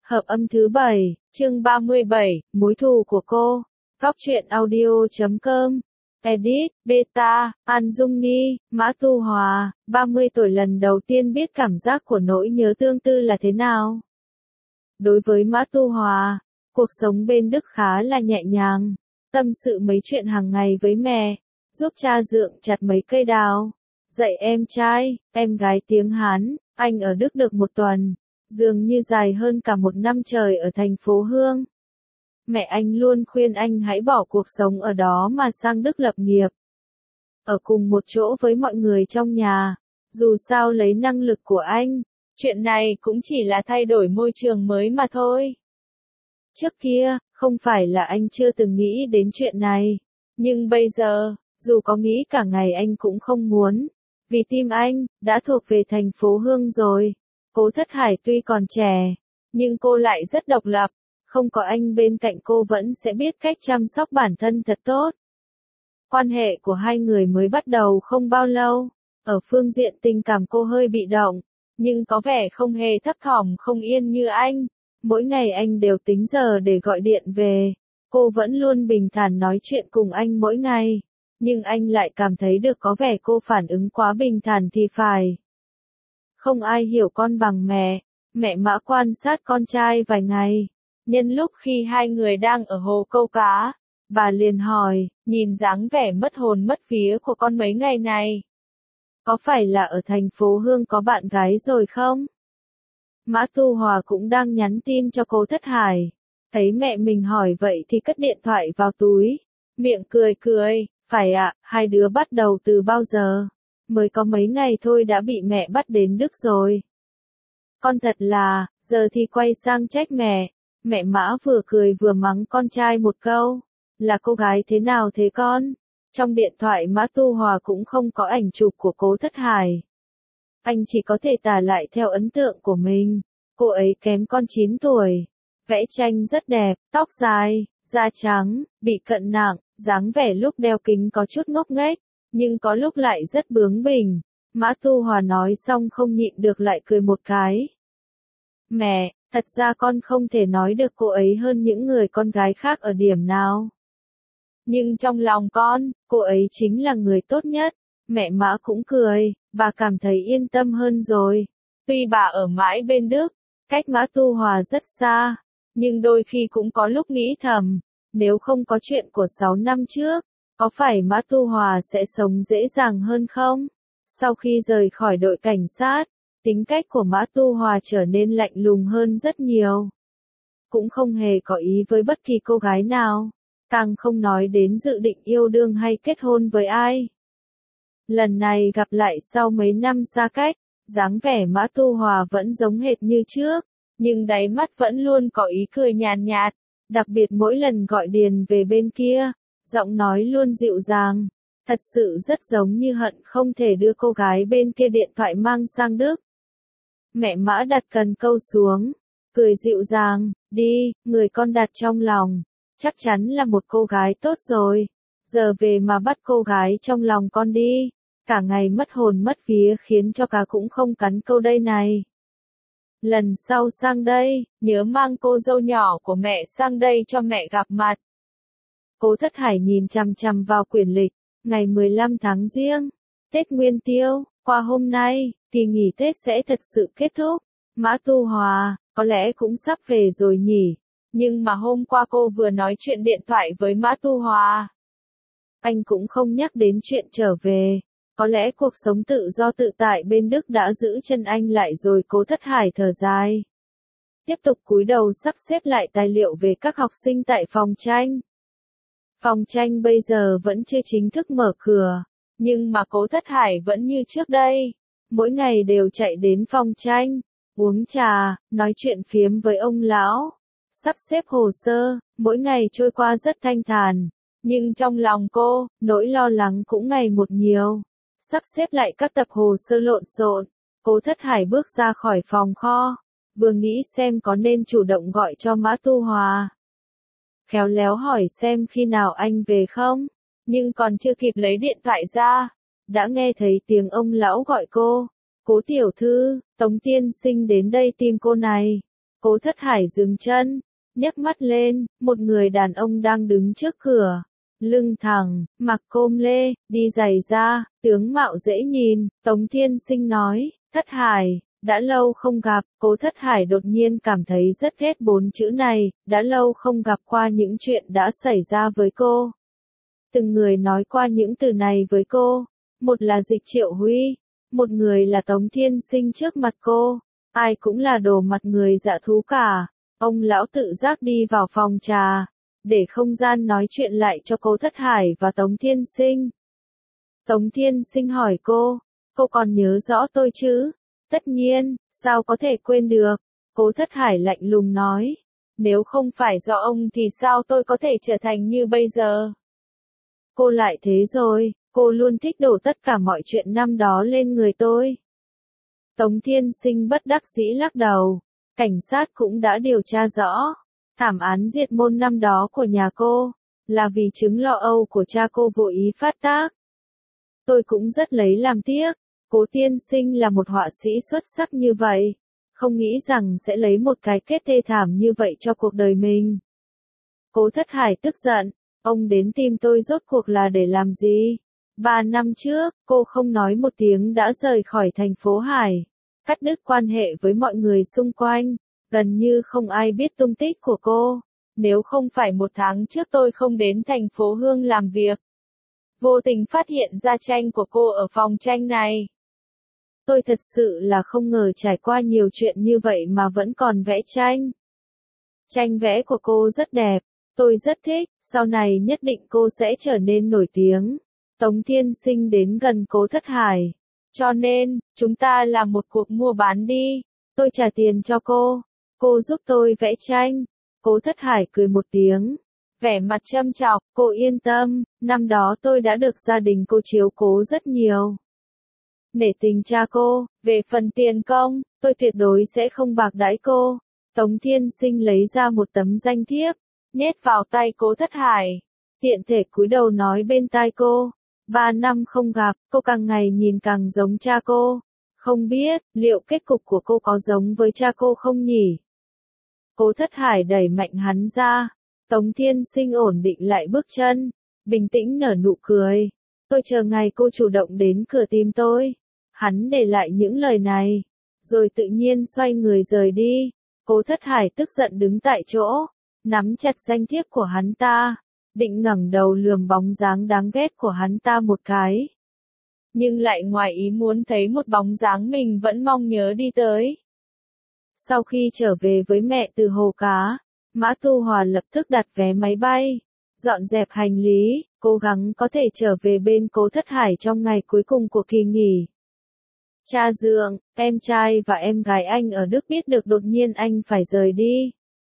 Hợp âm thứ 7, chương 37, mối thù của cô. Góc truyện audio.com. Edit, Beta, An Dung Ni, Mã Tu Hòa, 30 tuổi lần đầu tiên biết cảm giác của nỗi nhớ tương tư là thế nào. Đối với Mã Tu Hòa, cuộc sống bên Đức khá là nhẹ nhàng, tâm sự mấy chuyện hàng ngày với mẹ, giúp cha dượng chặt mấy cây đào, dạy em trai, em gái tiếng Hán, anh ở Đức được một tuần, dường như dài hơn cả một năm trời ở thành phố Hương. Mẹ anh luôn khuyên anh hãy bỏ cuộc sống ở đó mà sang Đức lập nghiệp. Ở cùng một chỗ với mọi người trong nhà, dù sao lấy năng lực của anh, chuyện này cũng chỉ là thay đổi môi trường mới mà thôi. Trước kia, không phải là anh chưa từng nghĩ đến chuyện này, nhưng bây giờ, dù có nghĩ cả ngày anh cũng không muốn, vì tim anh đã thuộc về thành phố Hương rồi. Cố Thất Hải tuy còn trẻ, nhưng cô lại rất độc lập, không có anh bên cạnh cô vẫn sẽ biết cách chăm sóc bản thân thật tốt. Quan hệ của hai người mới bắt đầu không bao lâu, ở phương diện tình cảm cô hơi bị động, nhưng có vẻ không hề thấp thỏm không yên như anh. Mỗi ngày anh đều tính giờ để gọi điện về, cô vẫn luôn bình thản nói chuyện cùng anh mỗi ngày, nhưng anh lại cảm thấy được có vẻ cô phản ứng quá bình thản thì phải. Không ai hiểu con bằng mẹ. Mẹ Mã quan sát con trai vài ngày. Nhân lúc khi hai người đang ở hồ câu cá, bà liền hỏi, nhìn dáng vẻ mất hồn mất vía của con mấy ngày này. Có phải là ở thành phố Hương có bạn gái rồi không? Mã Tu Hòa cũng đang nhắn tin cho Cố Thất Hải. Thấy mẹ mình hỏi vậy thì cất điện thoại vào túi. Miệng cười cười, phải ạ, hai đứa bắt đầu từ bao giờ? Mới có mấy ngày thôi đã bị mẹ bắt đến Đức rồi. Con thật là, giờ thì quay sang trách mẹ. Mẹ Mã vừa cười vừa mắng con trai một câu. Là cô gái thế nào thế con? Trong điện thoại Mã Tu Hòa cũng không có ảnh chụp của Cố Thất Hải. Anh chỉ có thể tả lại theo ấn tượng của mình. Cô ấy kém con 9 tuổi. Vẽ tranh rất đẹp, tóc dài, da trắng, bị cận nặng, dáng vẻ lúc đeo kính có chút ngốc nghếch, nhưng có lúc lại rất bướng bỉnh. Mã Tu Hòa nói xong không nhịn được lại cười một cái. Mẹ, thật ra con không thể nói được cô ấy hơn những người con gái khác ở điểm nào. Nhưng trong lòng con, cô ấy chính là người tốt nhất. Mẹ Mã cũng cười, bà cảm thấy yên tâm hơn rồi. Tuy bà ở mãi bên Đức, cách Mã Tu Hòa rất xa, nhưng đôi khi cũng có lúc nghĩ thầm, nếu không có chuyện của 6 năm trước, có phải Mã Tu Hòa sẽ sống dễ dàng hơn không? Sau khi rời khỏi đội cảnh sát, tính cách của Mã Tu Hòa trở nên lạnh lùng hơn rất nhiều. Cũng không hề có ý với bất kỳ cô gái nào, càng không nói đến dự định yêu đương hay kết hôn với ai. Lần này gặp lại sau mấy năm xa cách, dáng vẻ Mã Tu Hòa vẫn giống hệt như trước, nhưng đáy mắt vẫn luôn có ý cười nhàn nhạt, đặc biệt mỗi lần gọi điện về bên kia, giọng nói luôn dịu dàng, thật sự rất giống như hận không thể đưa cô gái bên kia điện thoại mang sang Đức. Mẹ Mã đặt cần câu xuống, cười dịu dàng, đi, người con đặt trong lòng, chắc chắn là một cô gái tốt rồi, giờ về mà bắt cô gái trong lòng con đi, cả ngày mất hồn mất vía khiến cho cá cũng không cắn câu đây này. Lần sau sang đây, nhớ mang cô dâu nhỏ của mẹ sang đây cho mẹ gặp mặt. Cố Thất Hải nhìn chằm chằm vào quyển lịch, ngày 15 tháng Giêng, Tết Nguyên Tiêu, qua hôm nay, kỳ nghỉ Tết sẽ thật sự kết thúc. Mã Tu Hòa, có lẽ cũng sắp về rồi nhỉ, nhưng mà hôm qua cô vừa nói chuyện điện thoại với Mã Tu Hòa. Anh cũng không nhắc đến chuyện trở về, có lẽ cuộc sống tự do tự tại bên Đức đã giữ chân anh lại rồi. Cố Thất Hải thở dài. Tiếp tục cúi đầu sắp xếp lại tài liệu về các học sinh tại phòng tranh. Phòng tranh bây giờ vẫn chưa chính thức mở cửa, nhưng mà Cố Thất Hải vẫn như trước đây, mỗi ngày đều chạy đến phòng tranh, uống trà, nói chuyện phiếm với ông lão, sắp xếp hồ sơ, mỗi ngày trôi qua rất thanh thản, nhưng trong lòng cô, nỗi lo lắng cũng ngày một nhiều. Sắp xếp lại các tập hồ sơ lộn xộn, Cố Thất Hải bước ra khỏi phòng kho, vừa nghĩ xem có nên chủ động gọi cho Mã Tu Hòa. Khéo léo hỏi xem khi nào anh về không, nhưng còn chưa kịp lấy điện thoại ra, đã nghe thấy tiếng ông lão gọi cô. Cố tiểu thư, Tống tiên sinh đến đây tìm cô này. Cố Thất Hải dừng chân, nhấc mắt lên, một người đàn ông đang đứng trước cửa. Lưng thẳng, mặc com lê, đi giày da, tướng mạo dễ nhìn, Tống Thiên Sinh nói, Thất Hải, đã lâu không gặp, Cố Thất Hải đột nhiên cảm thấy rất ghét 4 chữ này, đã lâu không gặp qua những chuyện đã xảy ra với cô. Từng người nói qua những từ này với cô, một là Dịch Triệu Huy, một người là Tống Thiên Sinh trước mặt cô, ai cũng là đồ mặt người dạ thú cả. Ông lão tự giác đi vào phòng trà, để không gian nói chuyện lại cho Cố Thất Hải và Tống Thiên Sinh. Tống Thiên Sinh hỏi cô còn nhớ rõ tôi chứ? Tất nhiên, sao có thể quên được? Cố Thất Hải lạnh lùng nói, nếu không phải do ông thì sao tôi có thể trở thành như bây giờ? Cô lại thế rồi, cô luôn thích đổ tất cả mọi chuyện năm đó lên người tôi. Tống Thiên Sinh bất đắc dĩ lắc đầu, cảnh sát cũng đã điều tra rõ. Thảm án diệt môn năm đó của nhà cô, là vì chứng lo âu của cha cô vô ý phát tác. Tôi cũng rất lấy làm tiếc, Cố tiên sinh là một họa sĩ xuất sắc như vậy, không nghĩ rằng sẽ lấy một cái kết thê thảm như vậy cho cuộc đời mình. Cố Thất Hải tức giận, ông đến tìm tôi rốt cuộc là để làm gì? 3 năm trước, cô không nói một tiếng đã rời khỏi thành phố Hải, cắt đứt quan hệ với mọi người xung quanh. Gần như không ai biết tung tích của cô. Nếu không phải 1 tháng trước tôi không đến thành phố Hương làm việc, vô tình phát hiện ra tranh của cô ở phòng tranh này. Tôi thật sự là không ngờ trải qua nhiều chuyện như vậy mà vẫn còn vẽ tranh. Tranh vẽ của cô rất đẹp, tôi rất thích, sau này nhất định cô sẽ trở nên nổi tiếng. Tống Thiên Sinh đến gần Cố Thất Hải. Cho nên, chúng ta làm một cuộc mua bán đi. Tôi trả tiền cho cô giúp tôi vẽ tranh. Cố Thất Hải cười một tiếng, vẻ mặt châm chọc, cô yên tâm, năm đó tôi đã được gia đình cô chiếu cố rất nhiều. Nể tình cha cô, về phần tiền công, tôi tuyệt đối sẽ không bạc đãi cô. Tống Thiên Sinh lấy ra một tấm danh thiếp, nhét vào tay Cố Thất Hải, tiện thể cúi đầu nói bên tai cô. 3 năm không gặp, cô càng ngày nhìn càng giống cha cô. Không biết, liệu kết cục của cô có giống với cha cô không nhỉ? Cố Thất Hải đẩy mạnh hắn ra. Tống Thiên Sinh ổn định lại bước chân, bình tĩnh nở nụ cười. Tôi chờ ngày cô chủ động đến cửa tìm tôi. Hắn để lại những lời này, rồi tự nhiên xoay người rời đi. Cố Thất Hải tức giận đứng tại chỗ, nắm chặt danh thiếp của hắn ta, định ngẩng đầu lườm bóng dáng đáng ghét của hắn ta một cái. Nhưng lại ngoài ý muốn thấy một bóng dáng mình vẫn mong nhớ đi tới. Sau khi trở về với mẹ từ Hồ Cá, Mã Tu Hòa lập tức đặt vé máy bay, dọn dẹp hành lý, cố gắng có thể trở về bên Cố Thất Hải trong ngày cuối cùng của kỳ nghỉ. Cha dượng, em trai và em gái anh ở Đức biết được đột nhiên anh phải rời đi,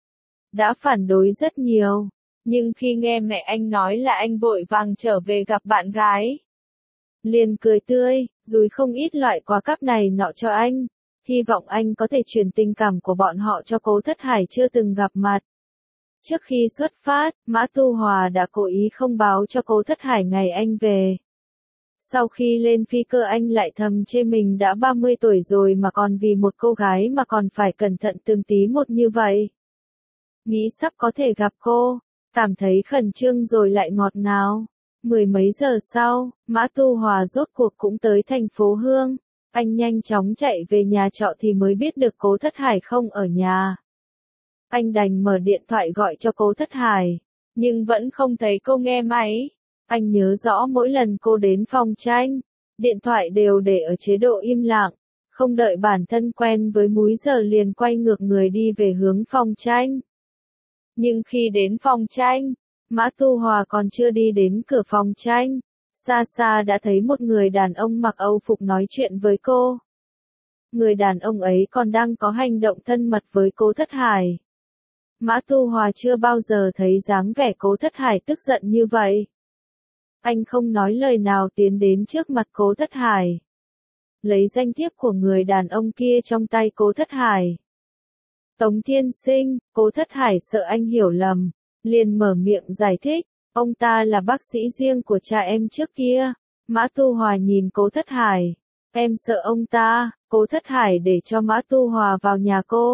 đã phản đối rất nhiều, nhưng khi nghe mẹ anh nói là anh vội vàng trở về gặp bạn gái, liền cười tươi, dúi không ít loại quà cáp này nọ cho anh, hy vọng anh có thể truyền tình cảm của bọn họ cho Cố Thất Hải chưa từng gặp mặt. Trước khi xuất phát, Mã Tu Hòa đã cố ý không báo cho Cố Thất Hải ngày anh về. Sau khi lên phi cơ anh lại thầm chê mình đã 30 tuổi rồi mà còn vì một cô gái mà còn phải cẩn thận từng tí một như vậy. Nghĩ sắp có thể gặp cô, cảm thấy khẩn trương rồi lại ngọt ngào. 10 mấy giờ sau, Mã Tu Hòa rốt cuộc cũng tới thành phố Hương. Anh nhanh chóng chạy về nhà trọ thì mới biết được Cố Thất Hải không ở nhà. Anh đành mở điện thoại gọi cho Cố Thất Hải, nhưng vẫn không thấy cô nghe máy. Anh nhớ rõ mỗi lần cô đến phòng tranh, điện thoại đều để ở chế độ im lặng, không đợi bản thân quen với múi giờ liền quay ngược người đi về hướng phòng tranh. Nhưng khi đến phòng tranh, Mã Tu Hòa còn chưa đi đến cửa phòng tranh, xa xa đã thấy một người đàn ông mặc Âu phục nói chuyện với cô. Người đàn ông ấy còn đang có hành động thân mật với Cố Thất Hải. Mã Tu Hòa chưa bao giờ thấy dáng vẻ Cố Thất Hải tức giận như vậy. Anh không nói lời nào tiến đến trước mặt Cố Thất Hải, lấy danh thiếp của người đàn ông kia trong tay Cố Thất Hải. Tống Thiên Sinh, Cố Thất Hải sợ anh hiểu lầm, liền mở miệng giải thích, ông ta là bác sĩ riêng của cha em trước kia. Mã Tu Hòa nhìn Cố Thất Hải, em sợ ông ta. Cố Thất Hải để cho Mã Tu Hòa vào nhà cô,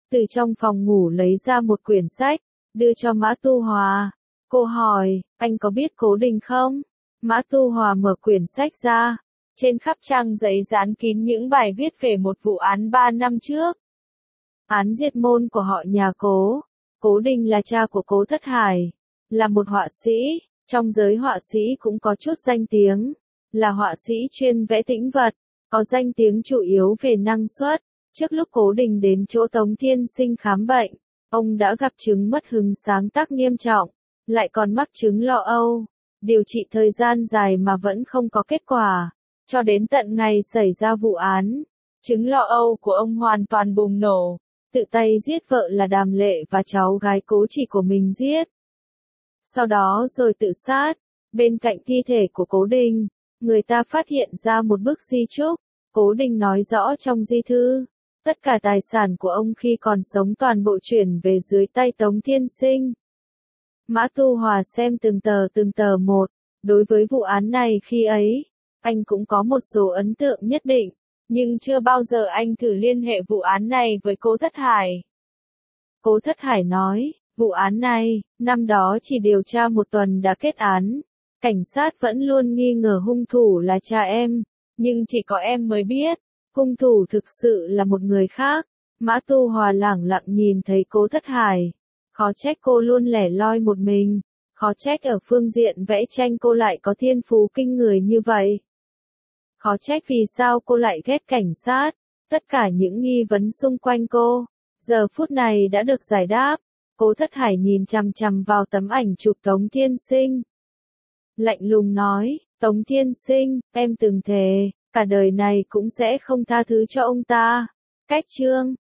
từ trong phòng ngủ lấy ra một quyển sách, đưa cho Mã Tu Hòa. Cô hỏi, anh có biết Cố Đình không? Mã Tu Hòa mở quyển sách ra. Trên khắp trang giấy dán kín những bài viết về một vụ án 3 năm trước. Án diệt môn của họ nhà Cố. Cố Đình là cha của Cố Thất Hải, là một họa sĩ, trong giới họa sĩ cũng có chút danh tiếng, là họa sĩ chuyên vẽ tĩnh vật, có danh tiếng chủ yếu về năng suất. Trước lúc Cố Đình đến chỗ Tống Thiên Sinh khám bệnh, ông đã gặp chứng mất hứng sáng tác nghiêm trọng, lại còn mắc chứng lo âu, điều trị thời gian dài mà vẫn không có kết quả, cho đến tận ngày xảy ra vụ án, chứng lo âu của ông hoàn toàn bùng nổ, tự tay giết vợ là Đàm Lệ và cháu gái Cố Chỉ của mình giết. Sau đó rồi tự sát. Bên cạnh thi thể của Cố Đình, người ta phát hiện ra một bức di chúc. Cố Đình nói rõ trong di thư, tất cả tài sản của ông khi còn sống toàn bộ chuyển về dưới tay Tống Thiên Sinh. Mã Tu Hòa xem từng tờ một. Đối với vụ án này khi ấy, anh cũng có một số ấn tượng nhất định, nhưng chưa bao giờ anh thử liên hệ vụ án này với Cố Thất Hải. Cố Thất Hải nói, vụ án này, năm đó chỉ điều tra một tuần đã kết án. Cảnh sát vẫn luôn nghi ngờ hung thủ là cha em, nhưng chỉ có em mới biết, hung thủ thực sự là một người khác. Mã Tu Hòa lẳng lặng nhìn thấy Cố Thất Hải. Khó trách cô luôn lẻ loi một mình, khó trách ở phương diện vẽ tranh cô lại có thiên phú kinh người như vậy. Khó trách vì sao cô lại ghét cảnh sát. Tất cả những nghi vấn xung quanh cô, giờ phút này đã được giải đáp. Cố Thất Hải nhìn chằm chằm vào tấm ảnh chụp Tống Thiên Sinh. Lạnh lùng nói, Tống Thiên Sinh, em từng thề, cả đời này cũng sẽ không tha thứ cho ông ta. Cách chương